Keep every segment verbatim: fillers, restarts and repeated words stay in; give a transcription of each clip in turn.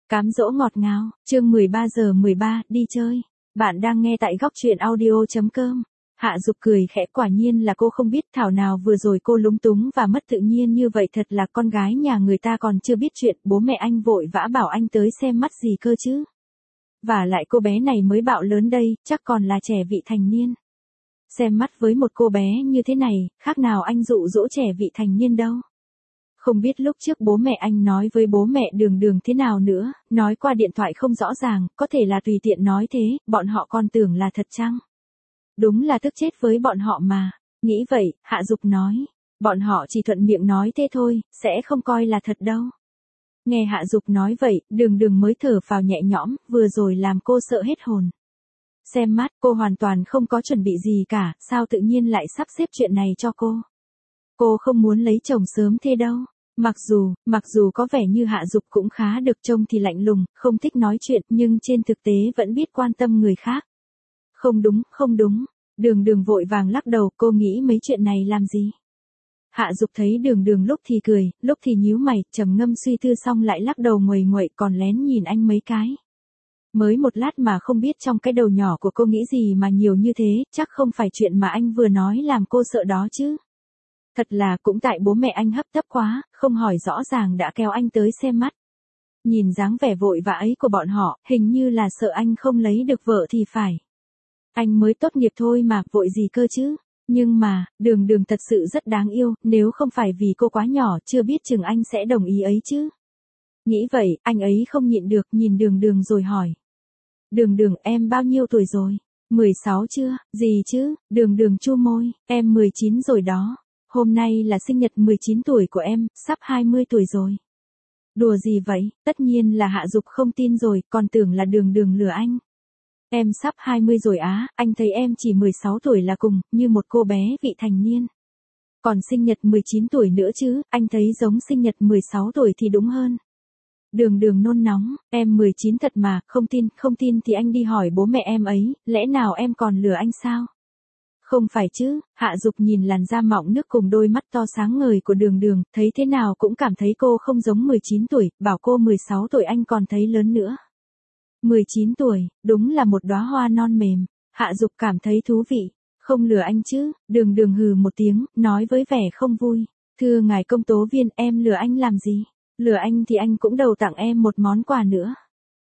Cám dỗ ngọt ngào, chương mười ba giờ mười ba, đi chơi. Bạn đang nghe tại góc truyện audio chấm com. Hạ Dục cười khẽ, quả nhiên là cô không biết, thảo nào vừa rồi cô lúng túng và mất tự nhiên như vậy, thật là con gái nhà người ta còn chưa biết chuyện, bố mẹ anh vội vã bảo anh tới xem mắt gì cơ chứ. Và lại cô bé này mới bạo lớn đây, chắc còn là trẻ vị thành niên. Xem mắt với một cô bé như thế này, khác nào anh dụ dỗ trẻ vị thành niên đâu. Không biết lúc trước bố mẹ anh nói với bố mẹ Đường Đường thế nào nữa, nói qua điện thoại không rõ ràng, có thể là tùy tiện nói thế, bọn họ còn tưởng là thật chăng? Đúng là tức chết với bọn họ mà. Nghĩ vậy, Hạ Dục nói, bọn họ chỉ thuận miệng nói thế thôi, sẽ không coi là thật đâu. Nghe Hạ Dục nói vậy, Đường Đường mới thở phào nhẹ nhõm, vừa rồi làm cô sợ hết hồn. Xem mắt, cô hoàn toàn không có chuẩn bị gì cả, sao tự nhiên lại sắp xếp chuyện này cho cô? Cô không muốn lấy chồng sớm thế đâu. Mặc dù, mặc dù có vẻ như Hạ Dục cũng khá được trông thì lạnh lùng, không thích nói chuyện, nhưng trên thực tế vẫn biết quan tâm người khác. Không đúng, không đúng. Đường Đường vội vàng lắc đầu, cô nghĩ mấy chuyện này làm gì? Hạ Dục thấy Đường Đường lúc thì cười, lúc thì nhíu mày, trầm ngâm suy tư xong lại lắc đầu nguầy nguậy, còn lén nhìn anh mấy cái. Mới một lát mà không biết trong cái đầu nhỏ của cô nghĩ gì mà nhiều như thế, chắc không phải chuyện mà anh vừa nói làm cô sợ đó chứ. Thật là cũng tại bố mẹ anh hấp tấp quá, không hỏi rõ ràng đã kéo anh tới xem mắt. Nhìn dáng vẻ vội vã ấy của bọn họ, hình như là sợ anh không lấy được vợ thì phải. Anh mới tốt nghiệp thôi mà, vội gì cơ chứ. Nhưng mà, Đường Đường thật sự rất đáng yêu, nếu không phải vì cô quá nhỏ, chưa biết chừng anh sẽ đồng ý ấy chứ. Nghĩ vậy, anh ấy không nhịn được, nhìn Đường Đường rồi hỏi. Đường Đường, em bao nhiêu tuổi rồi? mười sáu chưa? Gì chứ? Đường Đường chu môi, em mười chín rồi đó. Hôm nay là sinh nhật mười chín tuổi của em, sắp hai mươi tuổi rồi. Đùa gì vậy? Tất nhiên là Hạ Dục không tin rồi, còn tưởng là Đường Đường lừa anh. Em sắp hai mươi rồi á, anh thấy em chỉ mười sáu tuổi là cùng, như một cô bé vị thành niên. Còn sinh nhật mười chín tuổi nữa chứ, anh thấy giống sinh nhật mười sáu tuổi thì đúng hơn. Đường Đường nôn nóng, em mười chín thật mà, không tin, không tin thì anh đi hỏi bố mẹ em ấy, lẽ nào em còn lừa anh sao? Không phải chứ, Hạ Dục nhìn làn da mọng nước cùng đôi mắt to sáng ngời của Đường Đường, thấy thế nào cũng cảm thấy cô không giống mười chín tuổi, bảo cô mười sáu tuổi anh còn thấy lớn nữa. mười chín tuổi, đúng là một đóa hoa non mềm, Hạ Dục cảm thấy thú vị, không lừa anh chứ, Đường Đường hừ một tiếng, nói với vẻ không vui, thưa ngài công tố viên, em lừa anh làm gì? Lừa anh thì anh cũng đầu tặng em một món quà nữa.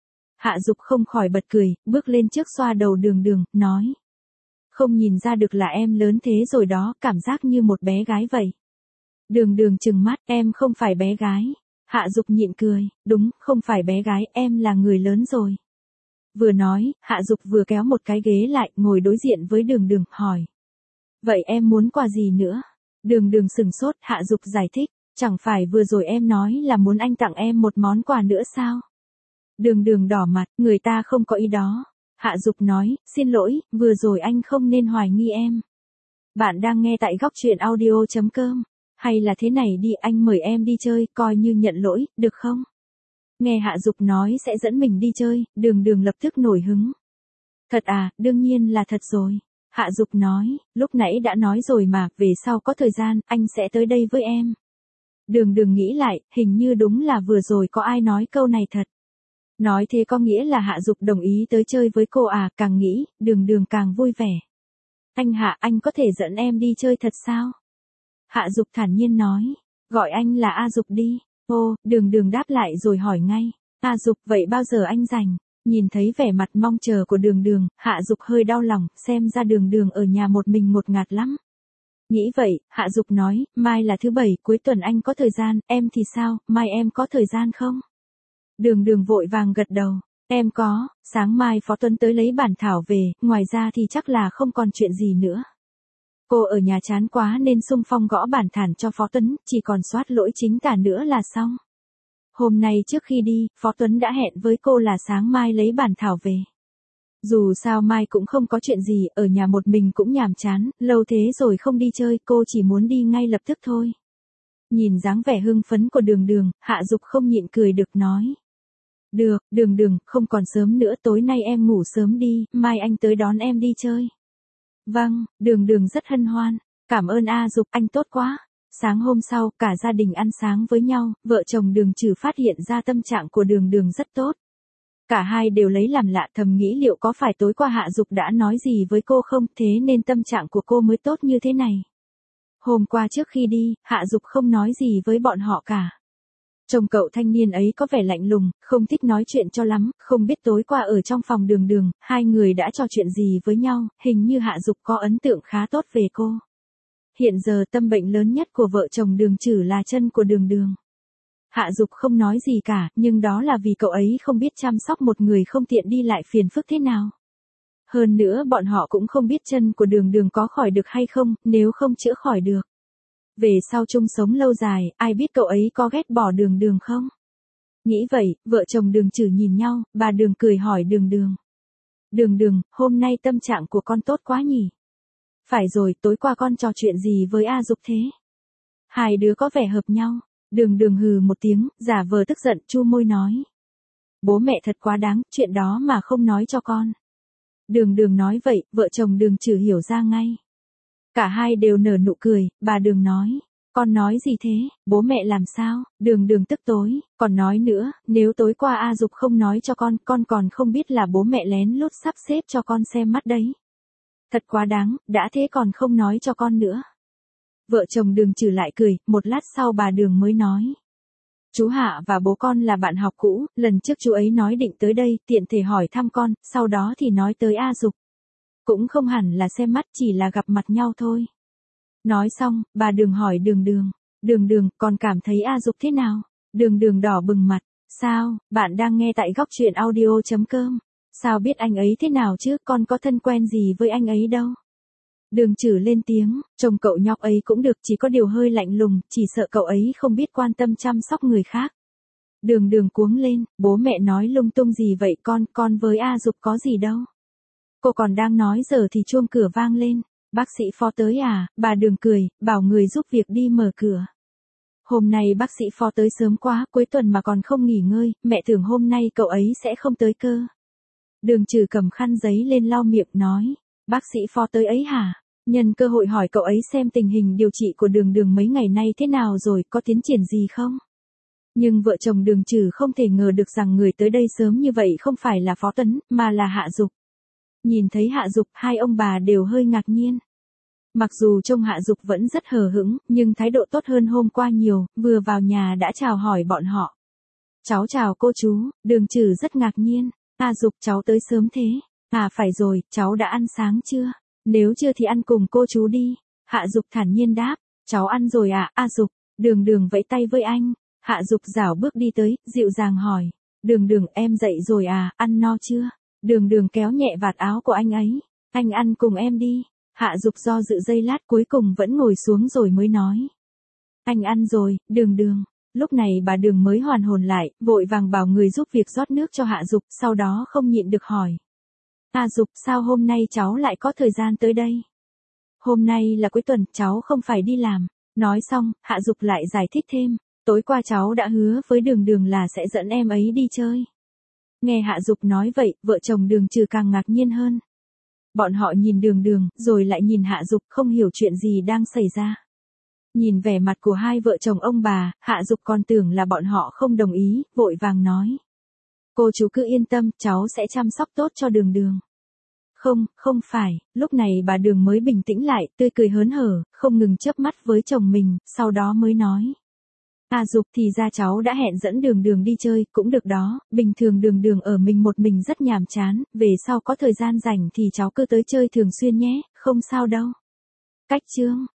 Hạ Dục không khỏi bật cười, bước lên trước xoa đầu Đường Đường, nói. Không nhìn ra được là em lớn thế rồi đó, cảm giác như một bé gái vậy. Đường Đường trừng mắt, em không phải bé gái. Hạ Dục nhịn cười, đúng, không phải bé gái, em là người lớn rồi. Vừa nói, Hạ Dục vừa kéo một cái ghế lại, ngồi đối diện với Đường Đường, hỏi. Vậy em muốn quà gì nữa? Đường Đường sừng sốt, Hạ Dục giải thích, chẳng phải vừa rồi em nói là muốn anh tặng em một món quà nữa sao? Đường Đường đỏ mặt, người ta không có ý đó. Hạ Dục nói, xin lỗi, vừa rồi anh không nên hoài nghi em. Bạn đang nghe tại góc truyện audio chấm com. Hay là thế này đi, anh mời em đi chơi, coi như nhận lỗi, được không? Nghe Hạ Dục nói sẽ dẫn mình đi chơi, Đường Đường lập tức nổi hứng. Thật à, đương nhiên là thật rồi. Hạ Dục nói, lúc nãy đã nói rồi mà, về sau có thời gian, anh sẽ tới đây với em. Đường Đường nghĩ lại, hình như đúng là vừa rồi có ai nói câu này thật. Nói thế có nghĩa là Hạ Dục đồng ý tới chơi với cô à, càng nghĩ, Đường Đường càng vui vẻ. Anh Hạ, anh có thể dẫn em đi chơi thật sao? Hạ Dục thản nhiên nói, gọi anh là A Dục đi. Ô, Đường Đường đáp lại rồi hỏi ngay, A Dục, vậy bao giờ anh rảnh? Nhìn thấy vẻ mặt mong chờ của Đường Đường, Hạ Dục hơi đau lòng, xem ra Đường Đường ở nhà một mình ngột ngạt lắm. Nghĩ vậy, Hạ Dục nói, mai là thứ bảy, cuối tuần anh có thời gian, em thì sao, mai em có thời gian không? Đường Đường vội vàng gật đầu, em có, sáng mai Phó Tuấn tới lấy bản thảo về, ngoài ra thì chắc là không còn chuyện gì nữa. Cô ở nhà chán quá nên xung phong gõ bản thảo cho Phó Tuấn, chỉ còn soát lỗi chính tả nữa là xong. Hôm nay trước khi đi, Phó Tuấn đã hẹn với cô là sáng mai lấy bản thảo về. Dù sao mai cũng không có chuyện gì, ở nhà một mình cũng nhàm chán, lâu thế rồi không đi chơi, cô chỉ muốn đi ngay lập tức thôi. Nhìn dáng vẻ hưng phấn của Đường Đường, Hạ Dục không nhịn cười được nói. Được, Đường Đường, không còn sớm nữa, tối nay em ngủ sớm đi, mai anh tới đón em đi chơi. Vâng, Đường Đường rất hân hoan, cảm ơn A Dục, anh tốt quá. Sáng hôm sau, cả gia đình ăn sáng với nhau, vợ chồng Đường Trừ phát hiện ra tâm trạng của Đường Đường rất tốt. Cả hai đều lấy làm lạ, thầm nghĩ liệu có phải tối qua Hạ Dục đã nói gì với cô không, thế nên tâm trạng của cô mới tốt như thế này. Hôm qua trước khi đi, Hạ Dục không nói gì với bọn họ cả. Chồng cậu thanh niên ấy có vẻ lạnh lùng, không thích nói chuyện cho lắm, không biết tối qua ở trong phòng Đường Đường, hai người đã trò chuyện gì với nhau, hình như Hạ Dục có ấn tượng khá tốt về cô. Hiện giờ tâm bệnh lớn nhất của vợ chồng Đường Trừ là chân của Đường Đường. Hạ Dục không nói gì cả, nhưng đó là vì cậu ấy không biết chăm sóc một người không tiện đi lại phiền phức thế nào. Hơn nữa bọn họ cũng không biết chân của Đường Đường có khỏi được hay không, nếu không chữa khỏi được. Về sau chung sống lâu dài, ai biết cậu ấy có ghét bỏ Đường Đường không? Nghĩ vậy, vợ chồng Đường Trừ nhìn nhau, bà Đường cười hỏi Đường Đường. Đường Đường, hôm nay tâm trạng của con tốt quá nhỉ? Phải rồi, tối qua con trò chuyện gì với A Dục thế? Hai đứa có vẻ hợp nhau. Đường Đường hừ một tiếng, giả vờ tức giận, chu môi nói. Bố mẹ thật quá đáng, chuyện đó mà không nói cho con. Đường Đường nói vậy, vợ chồng Đường Trừ hiểu ra ngay. Cả hai đều nở nụ cười, bà Đường nói. Con nói gì thế, bố mẹ làm sao? Đường Đường tức tối, còn nói nữa, nếu tối qua A Dục không nói cho con, con còn không biết là bố mẹ lén lút sắp xếp cho con xem mắt đấy. Thật quá đáng, đã thế còn không nói cho con nữa. Vợ chồng Đường Trừ lại cười, một lát sau bà Đường mới nói. Chú Hạ và bố con là bạn học cũ, lần trước chú ấy nói định tới đây, tiện thể hỏi thăm con, sau đó thì nói tới A Dục. Cũng không hẳn là xem mắt, chỉ là gặp mặt nhau thôi. Nói xong, bà Đường hỏi Đường Đường. Đường Đường, con cảm thấy A Dục thế nào? Đường Đường đỏ bừng mặt. Sao, bạn đang nghe tại góc truyện audio chấm com. Sao biết anh ấy thế nào chứ, con có thân quen gì với anh ấy đâu. Đường Trừ lên tiếng, chồng cậu nhóc ấy cũng được, chỉ có điều hơi lạnh lùng, chỉ sợ cậu ấy không biết quan tâm chăm sóc người khác. Đường Đường cuống lên, bố mẹ nói lung tung gì vậy con, con với A Dục có gì đâu. Cô còn đang nói giờ thì chuông cửa vang lên, bác sĩ Phó tới à, bà Đường cười, bảo người giúp việc đi mở cửa. Hôm nay bác sĩ Phó tới sớm quá, cuối tuần mà còn không nghỉ ngơi, mẹ tưởng hôm nay cậu ấy sẽ không tới cơ. Đường Trừ cầm khăn giấy lên lau miệng nói, bác sĩ Phó tới ấy hả? Nhân cơ hội hỏi cậu ấy xem tình hình điều trị của Đường Đường mấy ngày nay thế nào rồi, có tiến triển gì không? Nhưng vợ chồng Đường Trừ không thể ngờ được rằng người tới đây sớm như vậy không phải là Phó Tấn, mà là Hạ Dục. Nhìn thấy Hạ Dục, hai ông bà đều hơi ngạc nhiên. Mặc dù trông Hạ Dục vẫn rất hờ hững, nhưng thái độ tốt hơn hôm qua nhiều, vừa vào nhà đã chào hỏi bọn họ. Cháu chào cô chú, Đường Trừ rất ngạc nhiên. A Dục, cháu tới sớm thế. À phải rồi, cháu đã ăn sáng chưa? Nếu chưa thì ăn cùng cô chú đi. Hạ Dục thản nhiên đáp, cháu ăn rồi à, A Dục. Đường Đường vẫy tay với anh. Hạ Dục rảo bước đi tới, dịu dàng hỏi. Đường Đường, em dậy rồi à, ăn no chưa? Đường Đường kéo nhẹ vạt áo của anh ấy. Anh ăn cùng em đi. Hạ Dục do dự giây lát cuối cùng vẫn ngồi xuống rồi mới nói. Anh ăn rồi, Đường Đường. Lúc này bà Đường mới hoàn hồn lại, vội vàng bảo người giúp việc rót nước cho Hạ Dục, sau đó không nhịn được hỏi. A Dục, sao hôm nay cháu lại có thời gian tới đây? Hôm nay là cuối tuần, cháu không phải đi làm. Nói xong, Hạ Dục lại giải thích thêm. Tối qua cháu đã hứa với Đường Đường là sẽ dẫn em ấy đi chơi. Nghe Hạ Dục nói vậy, vợ chồng Đường Trừ càng ngạc nhiên hơn. Bọn họ nhìn Đường Đường, rồi lại nhìn Hạ Dục, không hiểu chuyện gì đang xảy ra. Nhìn vẻ mặt của hai vợ chồng ông bà, Hạ Dục còn tưởng là bọn họ không đồng ý, vội vàng nói. Cô chú cứ yên tâm, cháu sẽ chăm sóc tốt cho Đường Đường. Không, không phải, lúc này bà Đường mới bình tĩnh lại, tươi cười hớn hở, không ngừng chớp mắt với chồng mình, sau đó mới nói. À Dục, thì ra cháu đã hẹn dẫn Đường Đường đi chơi, cũng được đó, bình thường Đường Đường ở mình một mình rất nhàm chán, về sau có thời gian rảnh thì cháu cứ tới chơi thường xuyên nhé, không sao đâu. Cách chương